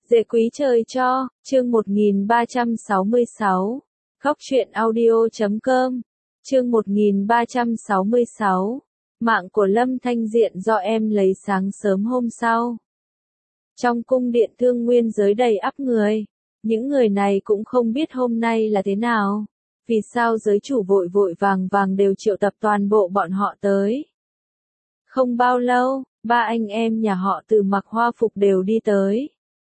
Dễ quý trời cho, chương 1366. Góc truyện audio.com, chương 1366. Mạng của Lâm Thanh Diện do em lấy sáng sớm hôm sau. Trong cung điện Thương Nguyên giới đầy ắp người. Những người này cũng không biết hôm nay là thế nào. Vì sao giới chủ vội vội vàng vàng đều triệu tập toàn bộ bọn họ tới. Không bao lâu, ba anh em nhà họ Từ mặc hoa phục đều đi tới.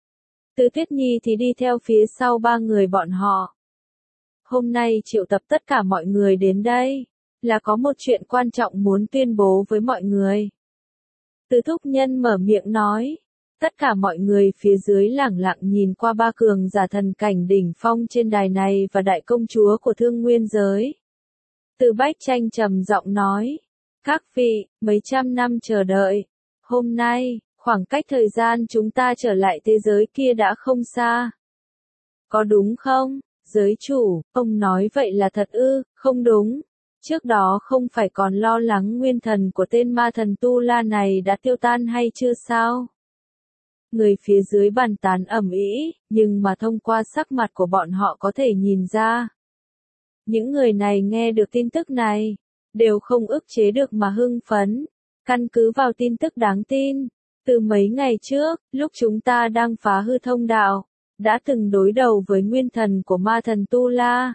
Từ Tuyết Nhi thì đi theo phía sau ba người bọn họ. Hôm nay triệu tập tất cả mọi người đến đây, là có một chuyện quan trọng muốn tuyên bố với mọi người. Từ Thúc Nhân mở miệng nói. Tất cả mọi người phía dưới lẳng lặng nhìn qua ba cường giả thần cảnh đỉnh phong trên đài này và đại công chúa của Thương Nguyên giới. Từ Bách Tranh trầm giọng nói. Các vị, mấy trăm năm chờ đợi. Hôm nay, khoảng cách thời gian chúng ta trở lại thế giới kia đã không xa. Có đúng không, giới chủ? Ông nói vậy là thật ư? Không đúng. Trước đó không phải còn lo lắng nguyên thần của tên ma thần Tu La này đã tiêu tan hay chưa sao? Người phía dưới bàn tán ầm ĩ, nhưng mà thông qua sắc mặt của bọn họ có thể nhìn ra. Những người này nghe được tin tức này, đều không ức chế được mà hưng phấn. Căn cứ vào tin tức đáng tin, từ mấy ngày trước, lúc chúng ta đang phá hư thông đạo, đã từng đối đầu với nguyên thần của ma thần Tu La.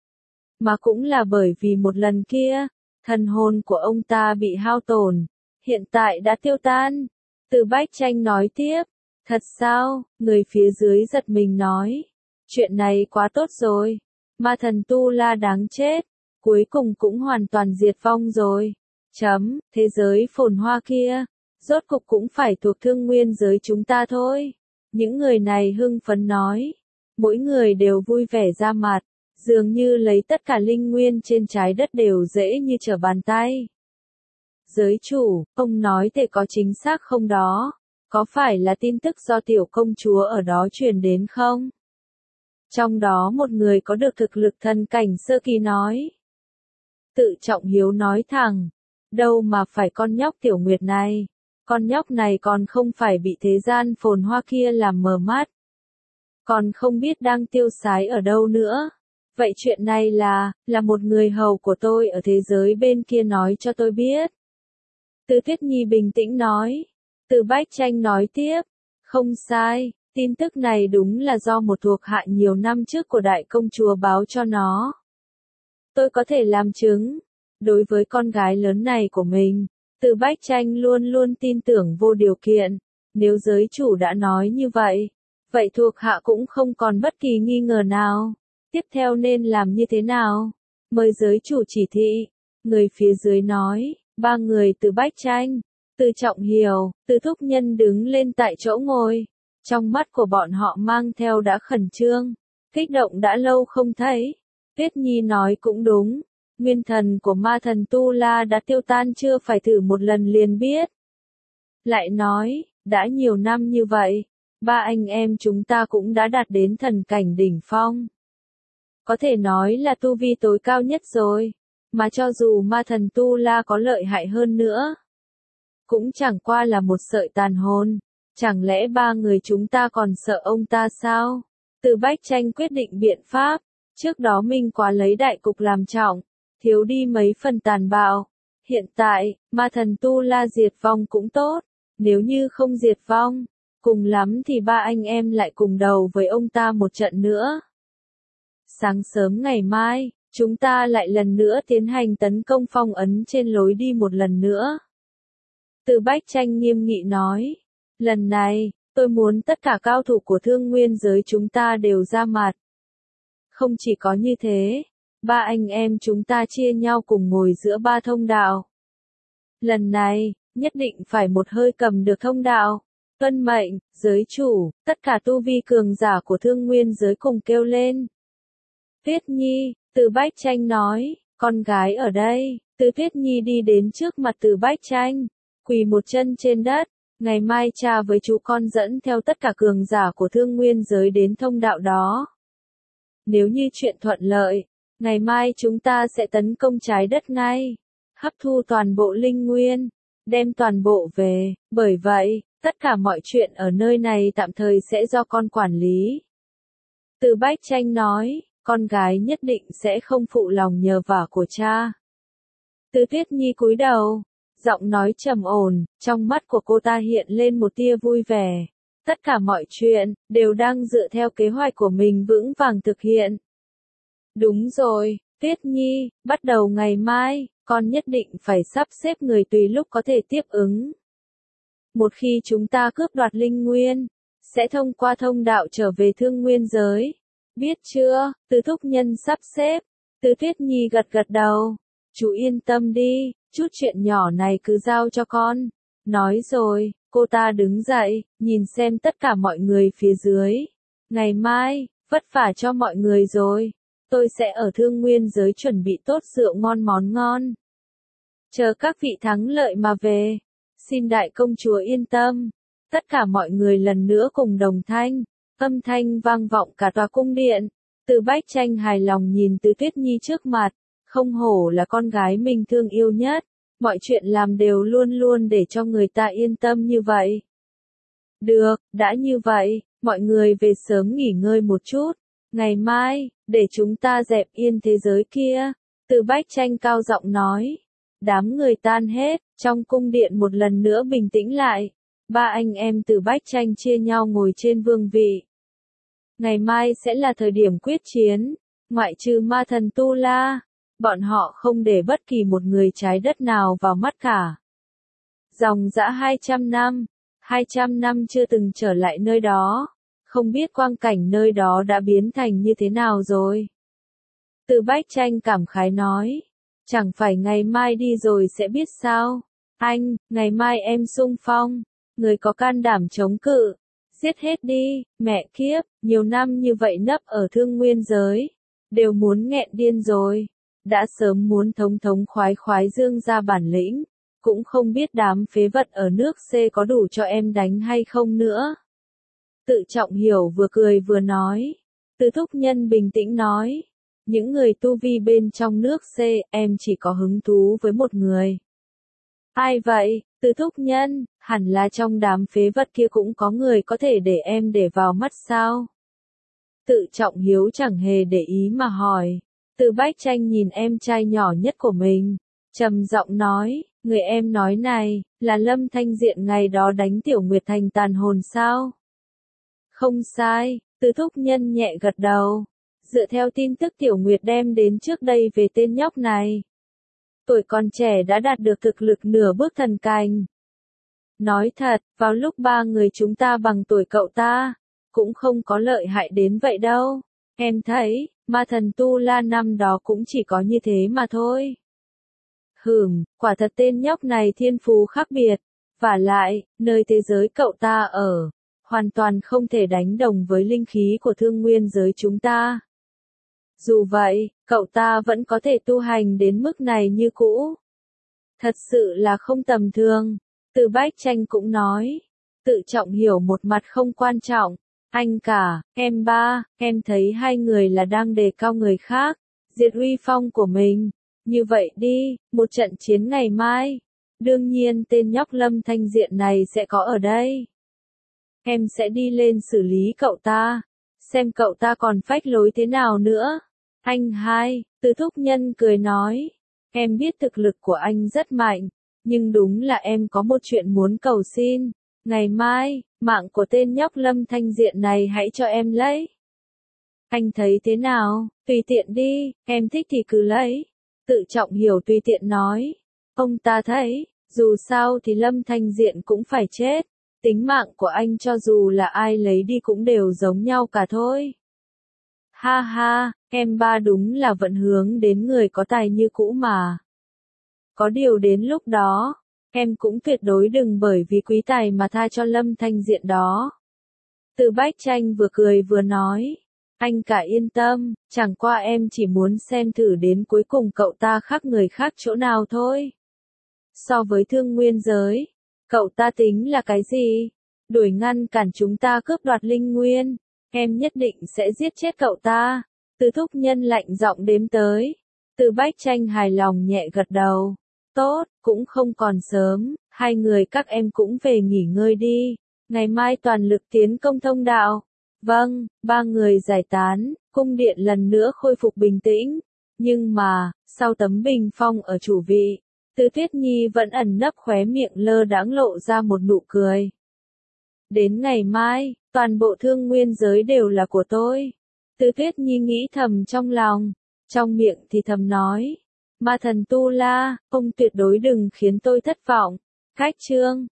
Mà cũng là bởi vì một lần kia, thần hồn của ông ta bị hao tổn, hiện tại đã tiêu tan. Từ Bách Tranh nói tiếp. Thật sao? Người phía dưới giật mình nói. Chuyện này quá tốt rồi. Ma thần Tu La đáng chết. Cuối cùng cũng hoàn toàn diệt vong rồi. Thế giới phồn hoa kia. Rốt cục cũng phải thuộc Thương Nguyên giới chúng ta thôi. Những người này hưng phấn nói. Mỗi người đều vui vẻ ra mặt. Dường như lấy tất cả linh nguyên trên trái đất đều dễ như trở bàn tay. Giới chủ, ông nói thể có chính xác không đó? Có phải là tin tức do tiểu công chúa ở đó truyền đến không? Trong đó một người có được thực lực thần cảnh sơ kỳ nói. Tự Trọng Hiếu nói thẳng. Đâu mà phải con nhóc Tiểu Nguyệt này. Con nhóc này còn không phải bị thế gian phồn hoa kia làm mờ mắt. Còn không biết đang tiêu sái ở đâu nữa. Vậy chuyện này là một người hầu của tôi ở thế giới bên kia nói cho tôi biết. Từ Tuyết Nhi bình tĩnh nói. Từ Bách Tranh nói tiếp, không sai, tin tức này đúng là do một thuộc hạ nhiều năm trước của đại công chúa báo cho nó. Tôi có thể làm chứng, đối với con gái lớn này của mình, Từ Bách Tranh luôn luôn tin tưởng vô điều kiện, nếu giới chủ đã nói như vậy, vậy thuộc hạ cũng không còn bất kỳ nghi ngờ nào. Tiếp theo nên làm như thế nào? Mời giới chủ chỉ thị, người phía dưới nói, ba người Từ Bách Tranh. Từ Trọng Hiếu, Từ Thúc Nhân đứng lên tại chỗ ngồi. Trong mắt của bọn họ mang theo đã khẩn trương, kích động đã lâu không thấy. Tuyết Nhi nói cũng đúng. Nguyên thần của ma thần Tu La đã tiêu tan chưa phải thử một lần liền biết. Lại nói, đã nhiều năm như vậy, ba anh em chúng ta cũng đã đạt đến thần cảnh đỉnh phong. Có thể nói là tu vi tối cao nhất rồi. Mà cho dù ma thần Tu La có lợi hại hơn nữa, cũng chẳng qua là một sợi tàn hồn. Chẳng lẽ ba người chúng ta còn sợ ông ta sao? Từ Bách Tranh quyết định biện pháp. Trước đó mình quá lấy đại cục làm trọng, thiếu đi mấy phần tàn bạo. Hiện tại, ma thần Tu La diệt vong cũng tốt. Nếu như không diệt vong, cùng lắm thì ba anh em lại cùng đầu với ông ta một trận nữa. Sáng sớm ngày mai, chúng ta lại lần nữa tiến hành tấn công phong ấn trên lối đi một lần nữa. Từ Bách Tranh nghiêm nghị nói. Lần này, tôi muốn tất cả cao thủ của Thương Nguyên giới chúng ta đều ra mặt. Không chỉ có như thế, ba anh em chúng ta chia nhau cùng ngồi giữa ba thông đạo. Lần này, nhất định phải một hơi cầm được thông đạo. Tuân mệnh, giới chủ, tất cả tu vi cường giả của Thương Nguyên giới cùng kêu lên. Tuyết Nhi, Từ Bách Tranh nói, con gái ở đây. Từ Tuyết Nhi đi đến trước mặt Từ Bách Tranh, quỳ một chân trên đất. Ngày mai cha với chú con dẫn theo tất cả cường giả của Thương Nguyên giới đến thông đạo đó. Nếu như chuyện thuận lợi, ngày mai chúng ta sẽ tấn công trái đất ngay. Hấp thu toàn bộ linh nguyên, đem toàn bộ về. Bởi vậy, Tất cả mọi chuyện ở nơi này tạm thời sẽ do con quản lý. Từ Bách Tranh nói, con gái nhất định sẽ không phụ lòng nhờ vả của cha. Từ Tuyết Nhi cúi đầu, giọng nói trầm ổn, trong mắt của cô ta hiện lên một tia vui vẻ. Tất cả mọi chuyện, đều đang dựa theo kế hoạch của mình vững vàng thực hiện. Đúng rồi, Tuyết Nhi, bắt đầu ngày mai, con nhất định phải sắp xếp người tùy lúc có thể tiếp ứng. Một khi chúng ta cướp đoạt linh nguyên, sẽ thông qua thông đạo trở về thương nguyên giới. Biết chưa, Từ thúc nhân sắp xếp. Từ Tuyết Nhi gật gật đầu. Chú yên tâm đi, chút chuyện nhỏ này cứ giao cho con. Nói rồi, cô ta đứng dậy, nhìn xem tất cả mọi người phía dưới. Ngày mai, vất vả cho mọi người rồi. Tôi sẽ ở thương nguyên giới chuẩn bị tốt rượu ngon món ngon. Chờ các vị thắng lợi mà về. Xin đại công chúa yên tâm. Tất cả mọi người lần nữa cùng đồng thanh. Âm thanh vang vọng cả tòa cung điện. Từ Bách Tranh hài lòng nhìn Từ Tuyết Nhi trước mặt. Không hổ là con gái mình thương yêu nhất. Mọi chuyện làm đều luôn luôn để cho người ta yên tâm như vậy. Được, đã như vậy, mọi người về sớm nghỉ ngơi một chút. Ngày mai, để chúng ta dẹp yên thế giới kia. Từ Bách Tranh cao giọng nói. Đám người tan hết, trong cung điện một lần nữa bình tĩnh lại. Ba anh em Từ Bách Tranh chia nhau ngồi trên vương vị. Ngày mai sẽ là thời điểm quyết chiến, ngoại trừ ma thần Tu La. Bọn họ không để bất kỳ một người trái đất nào vào mắt cả. Dòng dã 200 năm chưa từng trở lại nơi đó. Không biết quang cảnh nơi đó đã biến thành như thế nào rồi. Từ Bách Tranh cảm khái nói. Chẳng phải ngày mai đi rồi sẽ biết sao. Anh, ngày mai em xung phong. Người có can đảm chống cự. Giết hết đi, mẹ kiếp, nhiều năm như vậy nấp ở thương nguyên giới. Đều muốn nghẹn điên rồi. Đã sớm muốn thống thống khoái khoái dương ra bản lĩnh. Cũng không biết đám phế vật ở nước C có đủ cho em đánh hay không nữa. Tự Trọng Hiểu vừa cười vừa nói. Từ thúc nhân bình tĩnh nói. Những người tu vi bên trong nước C, em chỉ có hứng thú với một người. Ai vậy? Từ thúc nhân, hẳn là trong đám phế vật kia cũng có người có thể để em để vào mắt sao? Tự Trọng Hiếu chẳng hề để ý mà hỏi. Từ Bách Tranh nhìn em trai nhỏ nhất của mình, trầm giọng nói, người em nói này, là Lâm Thanh Diện ngày đó đánh Tiểu Nguyệt thành tàn hồn sao? Không sai, Từ thúc nhân nhẹ gật đầu. Dựa theo tin tức Tiểu Nguyệt đem đến trước đây về tên nhóc này. Tuổi còn trẻ đã đạt được thực lực nửa bước thần cảnh. Nói thật, vào lúc ba người chúng ta bằng tuổi cậu ta, cũng không có lợi hại đến vậy đâu. Em thấy, ma thần Tu La năm đó cũng chỉ có như thế mà thôi. Quả thật tên nhóc này thiên phú khác biệt. Vả lại, nơi thế giới cậu ta ở, hoàn toàn không thể đánh đồng với linh khí của thương nguyên giới chúng ta. Dù vậy, cậu ta vẫn có thể tu hành đến mức này như cũ. Thật sự là không tầm thường. Từ Bách Tranh cũng nói. Tự Trọng Hiểu một mặt không quan trọng. Anh cả, em ba, em thấy hai người là đang đề cao người khác. Diệt uy phong của mình. Như vậy đi, một trận chiến ngày mai. Đương nhiên tên nhóc Lâm Thanh Diện này sẽ có ở đây. Em sẽ đi lên xử lý cậu ta. Xem cậu ta còn phách lối thế nào nữa. Anh hai, Từ thúc nhân cười nói. Em biết thực lực của anh rất mạnh. Nhưng đúng là em có một chuyện muốn cầu xin. Ngày mai, mạng của tên nhóc Lâm Thanh Diện này hãy cho em lấy. Anh thấy thế nào? Tùy tiện đi, em thích thì cứ lấy. Tự Trọng Hiểu tùy tiện nói. Ông ta thấy, dù sao thì Lâm Thanh Diện cũng phải chết. Tính mạng của anh cho dù là ai lấy đi cũng đều giống nhau cả thôi. Ha ha, em ba đúng là vẫn hướng đến người có tài như cũ mà. Có điều đến lúc đó, em cũng tuyệt đối đừng bởi vì quý tài mà tha cho Lâm Thanh Diện đó. Từ Bách Tranh vừa cười vừa nói. Anh cả yên tâm, chẳng qua em chỉ muốn xem thử đến cuối cùng cậu ta khác người khác chỗ nào thôi. So với thương nguyên giới, cậu ta tính là cái gì? Đuổi ngăn cản chúng ta cướp đoạt linh nguyên. Em nhất định sẽ giết chết cậu ta. Từ thúc nhân lạnh giọng đếm tới. Từ Bách Tranh hài lòng nhẹ gật đầu. Tốt, cũng không còn sớm. Hai người các em cũng về nghỉ ngơi đi, ngày mai toàn lực tiến công thông đạo. Vâng, ba người giải tán, cung điện lần nữa khôi phục bình tĩnh. Nhưng mà, sau tấm bình phong ở chủ vị, Từ Tuyết Nhi vẫn ẩn nấp khóe miệng lơ đãng lộ ra một nụ cười. Đến ngày mai, toàn bộ thương nguyên giới đều là của tôi. Từ Tuyết Nhi nghĩ thầm trong lòng, trong miệng thì thầm nói. Ma thần Tu La, ông tuyệt đối đừng khiến tôi thất vọng. Khách trương.